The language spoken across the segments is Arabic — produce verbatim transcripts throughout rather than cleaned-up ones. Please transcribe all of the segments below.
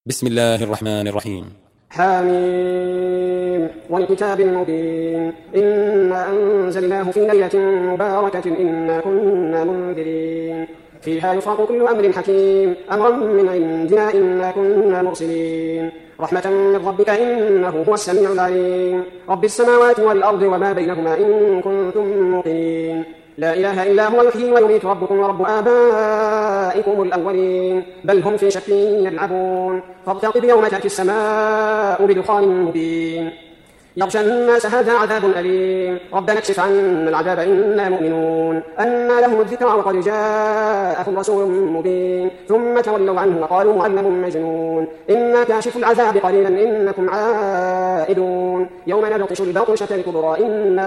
بسم الله الرحمن الرحيم. حاميم والكتاب المبين إنا أنزلناه في ليلة مباركة إنا كنا منذرين فيها يفرق كل أمر حكيم أمرا من عندنا إنا كنا مرسلين رحمة من ربك إنه هو السميع العليم رب السماوات والأرض وما بينهما إن كنتم موقنين لا إله إلا هو يحيي ويميت ربكم ورب آبائكم الأولين بل هم في شك يلعبون فارتقب يوم تأتي السماء بدخان مبين يغشى الناس هذا عذاب أليم ربنا اكشف عنا العذاب إنا مؤمنون أنى لهم الذكرى وقد جاءهم رسول مبين ثم تولوا عنه وقالوا معلم مجنون إنا كاشف العذاب قليلا إنكم عائدون يوم نبطش البطشة الكبرى إنا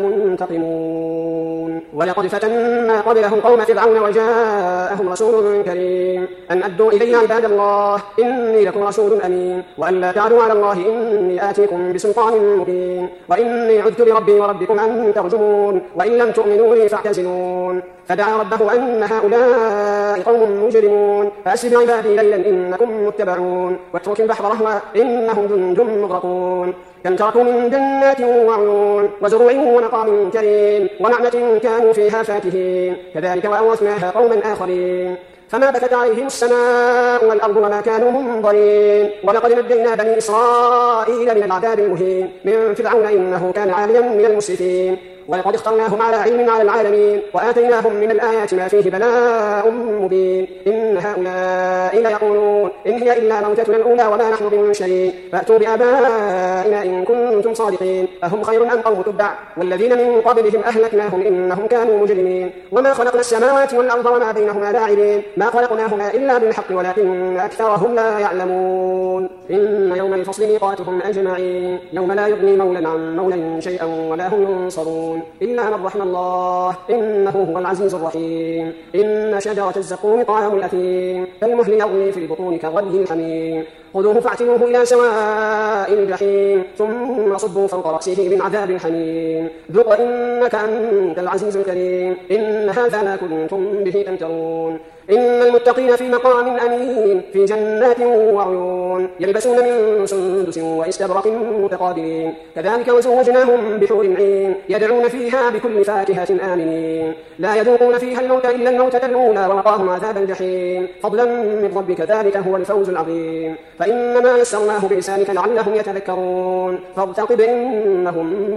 منتقمون ولقد فتنا قبلهم قوم فرعون وجاءهم رسول كريم أن أدوا إلي عباد الله إني لكم رسول أمين وأن لا تعلوا على الله إني آتيكم بسلطان مبين وإني عذت بربي وربكم أن ترجمون وإن لم تؤمنوا لي فاعتزلون فدعا ربه أن هؤلاء قوم مجرمون فأسر بعبادي ليلا إنكم متبعون واترك البحر رهوا إنهم جند مغرقون كم تركوا من جنات وعيون وزروع ونقام كريم ونعمة كانوا فيها فاكهين كذلك وأورثناها قوما آخرين فما بكت عليهم السماء والأرض وما كانوا منظرين ولقد نجينا بني إسرائيل من العذاب المهين من فرعون إنه كان عاليا من المسرفين ولقد اخترناهم على علم على العالمين وآتيناهم من الآيات ما فيه بلاء مبين إن هؤلاء ليقولون إن هي إلا موتتنا الأولى وما نحن بمنشرين فأتوا بآبائنا إن كنتم صادقين أهم خير أم قوم تبع والذين من قبلهم أهلكناهم إنهم كانوا مجرمين وما خلقنا السماوات والأرض وما بينهما لاعبين ما خلقناهما إلا بالحق ولكن أكثرهم لا يعلمون إن يوم الفصل ميقاتهم أجمعين يوم لا يغني مولى عن مولى شيئا ولا هم ينصرون إلا من رحم الله إنه هو العزيز الرحيم إن شجرة الزقوم طعام الأثيم كالمهل يغلي في البطون كغلي الحميم خذوه فاعتلوه إلى سواء الجحيم ثم صبوا فوق رأسه من عذاب الحميم ذق إنك أنت العزيز الكريم إن هذا ما كنتم به تمترون إن المتقين في مقام أمين في جنات وعيون يلبسون من سندس واستبرق متقابلين كذلك وزوجناهم بحور عين يدعون فيها بكل فاكهة آمنين لا يذوقون فيها الموت إلا الموتة الأولى ووقاهم عذاب الجحيم فضلا من ربك ذلك هو الفوز العظيم فإنما يسرناه بلسانك لعلهم يتذكرون فارتقب إنهم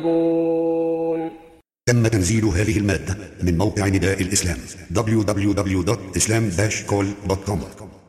مرتقبون. تم تنزيل هذه المادة من موقع نداء الإسلام دبليو دبليو دبليو دوت إسلام داش كول دوت كوم.